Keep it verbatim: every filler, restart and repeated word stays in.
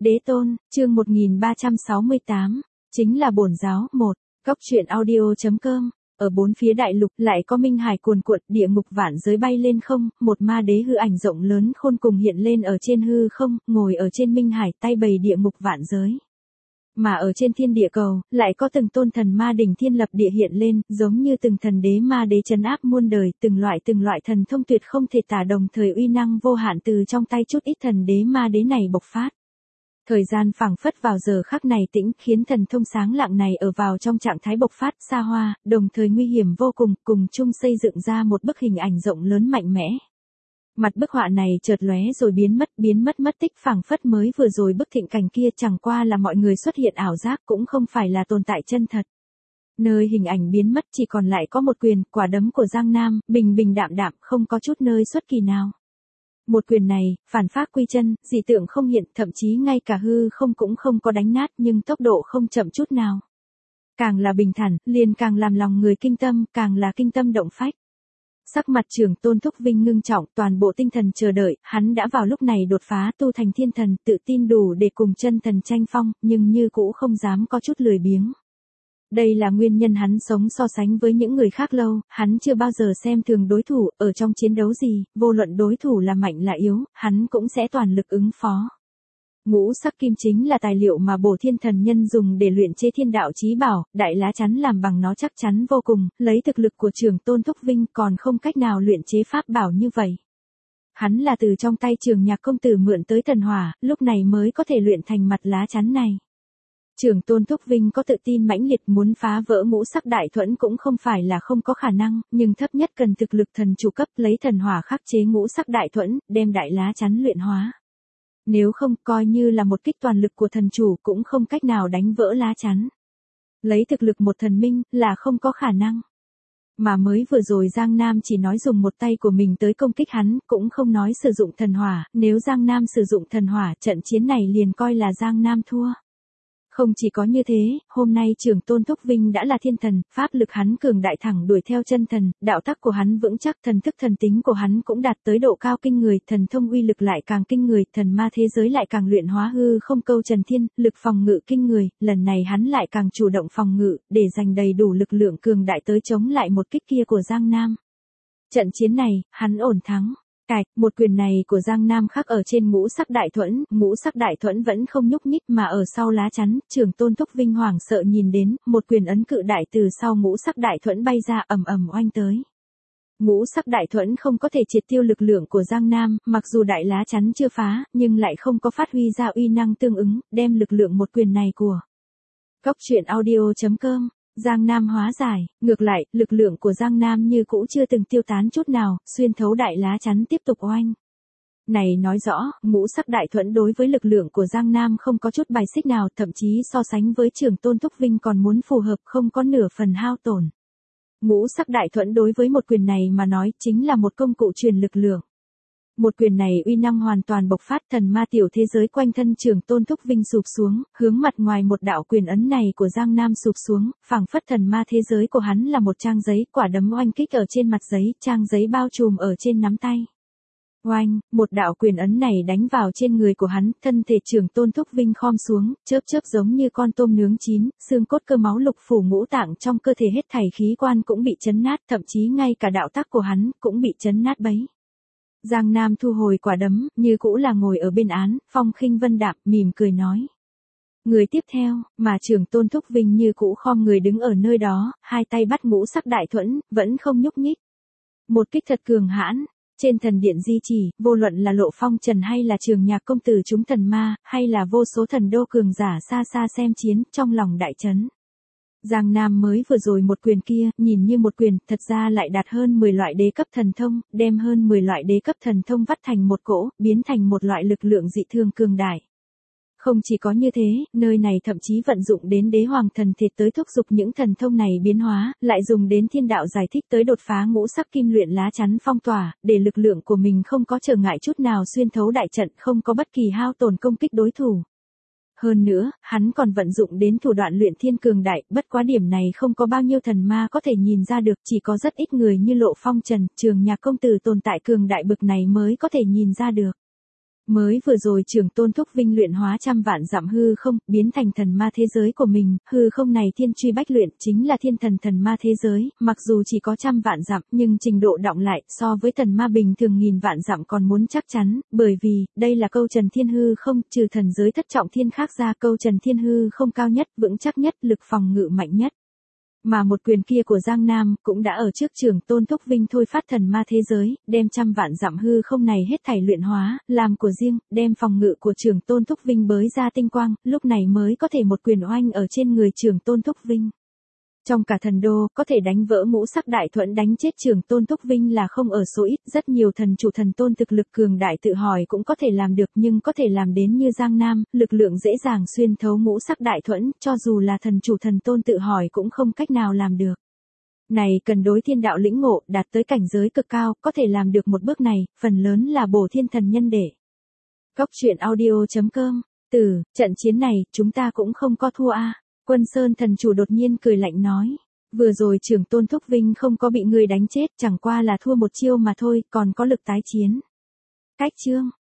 Đế tôn, chương một nghìn ba trăm sáu mươi tám, chính là bổn giáo. Một, Góc truyện audio chấm com. Ở bốn phía đại lục lại có minh hải cuồn cuộn, địa ngục vạn giới bay lên không, một ma đế hư ảnh rộng lớn khôn cùng hiện lên ở trên hư không, ngồi ở trên minh hải tay bày địa ngục vạn giới. Mà ở trên thiên địa cầu, lại có từng tôn thần ma đỉnh thiên lập địa hiện lên, giống như từng thần đế ma đế trấn áp muôn đời, từng loại từng loại thần thông tuyệt không thể tả, đồng thời uy năng vô hạn từ trong tay chút ít thần đế ma đế này bộc phát. Thời gian phảng phất vào giờ khắc này tĩnh, khiến thần thông sáng lạng này ở vào trong trạng thái bộc phát xa hoa, đồng thời nguy hiểm vô cùng, cùng chung xây dựng ra một bức hình ảnh rộng lớn mạnh mẽ. Mặt bức họa này chợt lóe rồi biến mất, biến mất mất tích, phảng phất mới vừa rồi bức thịnh cảnh kia chẳng qua là mọi người xuất hiện ảo giác, cũng không phải là tồn tại chân thật. Nơi hình ảnh biến mất chỉ còn lại có một quyền, quả đấm của Giang Nam, bình bình đạm đạm, không có chút nơi xuất kỳ nào. Một quyền này, phản phác quy chân, dị tượng không hiện, thậm chí ngay cả hư không cũng không có đánh nát, nhưng tốc độ không chậm chút nào. Càng là bình thản, liền càng làm lòng người kinh tâm, càng là kinh tâm động phách. Sắc mặt Trường Tôn Thúc Vinh ngưng trọng, toàn bộ tinh thần chờ đợi, hắn đã vào lúc này đột phá tu thành thiên thần, tự tin đủ để cùng chân thần tranh phong, nhưng như cũ không dám có chút lười biếng. Đây là nguyên nhân hắn sống so sánh với những người khác lâu, hắn chưa bao giờ xem thường đối thủ, ở trong chiến đấu gì, vô luận đối thủ là mạnh là yếu, hắn cũng sẽ toàn lực ứng phó. Ngũ sắc kim chính là tài liệu mà Bổ Thiên Thần Nhân dùng để luyện chế thiên đạo chí bảo, đại lá chắn làm bằng nó chắc chắn vô cùng, lấy thực lực của Trường Tôn Thúc Vinh còn không cách nào luyện chế pháp bảo như vậy. Hắn là từ trong tay Trường Nhạc công tử mượn tới thần hỏa, lúc này mới có thể luyện thành mặt lá chắn này. Trường Tôn Thúc Vinh có tự tin mãnh liệt, muốn phá vỡ ngũ sắc đại thuẫn cũng không phải là không có khả năng, nhưng thấp nhất cần thực lực thần chủ cấp, lấy thần hỏa khắc chế ngũ sắc đại thuẫn, đem đại lá chắn luyện hóa. Nếu không, coi như là một kích toàn lực của thần chủ cũng không cách nào đánh vỡ lá chắn. Lấy thực lực một thần minh là không có khả năng. Mà mới vừa rồi Giang Nam chỉ nói dùng một tay của mình tới công kích hắn, cũng không nói sử dụng thần hỏa, nếu Giang Nam sử dụng thần hỏa, trận chiến này liền coi là Giang Nam thua. Không chỉ có như thế, hôm nay Trường Tôn Thúc Vinh đã là thiên thần, pháp lực hắn cường đại thẳng đuổi theo chân thần, đạo tắc của hắn vững chắc, thần thức thần tính của hắn cũng đạt tới độ cao kinh người, thần thông uy lực lại càng kinh người, thần ma thế giới lại càng luyện hóa hư không câu trần thiên, lực phòng ngự kinh người, lần này hắn lại càng chủ động phòng ngự, để giành đầy đủ lực lượng cường đại tới chống lại một kích kia của Giang Nam. Trận chiến này, hắn ổn thắng. Cạch, một quyền này của Giang Nam khắc ở trên ngũ sắc đại thuẫn, ngũ sắc đại thuẫn vẫn không nhúc nhích mà ở sau lá chắn, Trường Tôn Thúc Vinh hoảng sợ nhìn đến, một quyền ấn cự đại từ sau ngũ sắc đại thuẫn bay ra ầm ầm oanh tới. Ngũ sắc đại thuẫn không có thể triệt tiêu lực lượng của Giang Nam, mặc dù đại lá chắn chưa phá, nhưng lại không có phát huy ra uy năng tương ứng, đem lực lượng một quyền này của Góc truyện audio chấm com. Giang Nam hóa giải, ngược lại, lực lượng của Giang Nam như cũ chưa từng tiêu tán chút nào, xuyên thấu đại lá chắn tiếp tục oanh. Này nói rõ, ngũ sắc đại thuẫn đối với lực lượng của Giang Nam không có chút bài xích nào, thậm chí so sánh với Trường Tôn Thúc Vinh còn muốn phù hợp, không có nửa phần hao tổn. Ngũ sắc đại thuẫn đối với một quyền này mà nói chính là một công cụ truyền lực lượng. Một quyền này uy năng hoàn toàn bộc phát, thần ma tiểu thế giới quanh thân Trường Tôn Thúc Vinh sụp xuống, hướng mặt ngoài một đạo quyền ấn này của Giang Nam sụp xuống, phảng phất thần ma thế giới của hắn là một trang giấy, quả đấm oanh kích ở trên mặt giấy, trang giấy bao trùm ở trên nắm tay. Oanh, một đạo quyền ấn này đánh vào trên người của hắn, thân thể Trường Tôn Thúc Vinh khom xuống, chớp chớp giống như con tôm nướng chín, xương cốt cơ máu lục phủ ngũ tạng trong cơ thể hết thảy khí quan cũng bị chấn nát, thậm chí ngay cả đạo tắc của hắn cũng bị chấn nát bấy. Giang Nam thu hồi quả đấm, như cũ là ngồi ở bên án, phong khinh vân đạm, mỉm cười nói. Người tiếp theo, mà Trường Tôn Thúc Vinh như cũ khom người đứng ở nơi đó, hai tay bắt ngũ sắc đại thuẫn, vẫn không nhúc nhích. Một kích thật cường hãn, trên thần điện di chỉ, vô luận là Lộ Phong Trần hay là Trường Nhạc công tử chúng thần ma, hay là vô số thần đô cường giả xa xa xem chiến, trong lòng đại chấn. Giang Nam mới vừa rồi một quyền kia, nhìn như một quyền, thật ra lại đạt hơn mười loại đế cấp thần thông, đem hơn mười loại đế cấp thần thông vắt thành một cỗ, biến thành một loại lực lượng dị thương cường đại. Không chỉ có như thế, nơi này thậm chí vận dụng đến đế hoàng thần thiệt tới thúc giục những thần thông này biến hóa, lại dùng đến thiên đạo giải thích tới đột phá ngũ sắc kim luyện lá chắn phong tỏa, để lực lượng của mình không có trở ngại chút nào xuyên thấu đại trận, không có bất kỳ hao tổn công kích đối thủ. Hơn nữa, hắn còn vận dụng đến thủ đoạn luyện thiên cường đại, bất quá điểm này không có bao nhiêu thần ma có thể nhìn ra được, chỉ có rất ít người như Lộ Phong Trần, Trường Nhạc công tử tồn tại cường đại bực này mới có thể nhìn ra được. Mới vừa rồi Trường Tôn Thúc Vinh luyện hóa trăm vạn dặm hư không, biến thành thần ma thế giới của mình, hư không này thiên truy bách luyện chính là thiên thần thần ma thế giới, mặc dù chỉ có trăm vạn dặm nhưng trình độ đọng lại so với thần ma bình thường nghìn vạn dặm còn muốn chắc chắn, bởi vì, đây là câu trần thiên hư không, trừ thần giới thất trọng thiên khác ra câu trần thiên hư không cao nhất, vững chắc nhất, lực phòng ngự mạnh nhất. Mà một quyền kia của Giang Nam cũng đã ở trước Trường Tôn Thúc Vinh thôi phát thần ma thế giới, đem trăm vạn dặm hư không này hết thảy luyện hóa, làm của riêng, đem phòng ngự của Trường Tôn Thúc Vinh bới ra tinh quang, lúc này mới có thể một quyền oanh ở trên người Trường Tôn Thúc Vinh. Trong cả thần đô, có thể đánh vỡ ngũ sắc đại thuẫn đánh chết Trường Tôn Thúc Vinh là không ở số ít, rất nhiều thần chủ thần tôn thực lực cường đại tự hỏi cũng có thể làm được nhưng có thể làm đến như Giang Nam, lực lượng dễ dàng xuyên thấu ngũ sắc đại thuẫn, cho dù là thần chủ thần tôn tự hỏi cũng không cách nào làm được. Này cần đối thiên đạo lĩnh ngộ, đạt tới cảnh giới cực cao, có thể làm được một bước này, phần lớn là bổ thiên thần nhân để. Góc truyện audio chấm com, từ, trận chiến này, chúng ta cũng không có thua a. Quân Sơn thần chủ đột nhiên cười lạnh nói. Vừa rồi Trường Tôn Thúc Vinh không có bị người đánh chết, chẳng qua là thua một chiêu mà thôi, còn có lực tái chiến. Cách chương.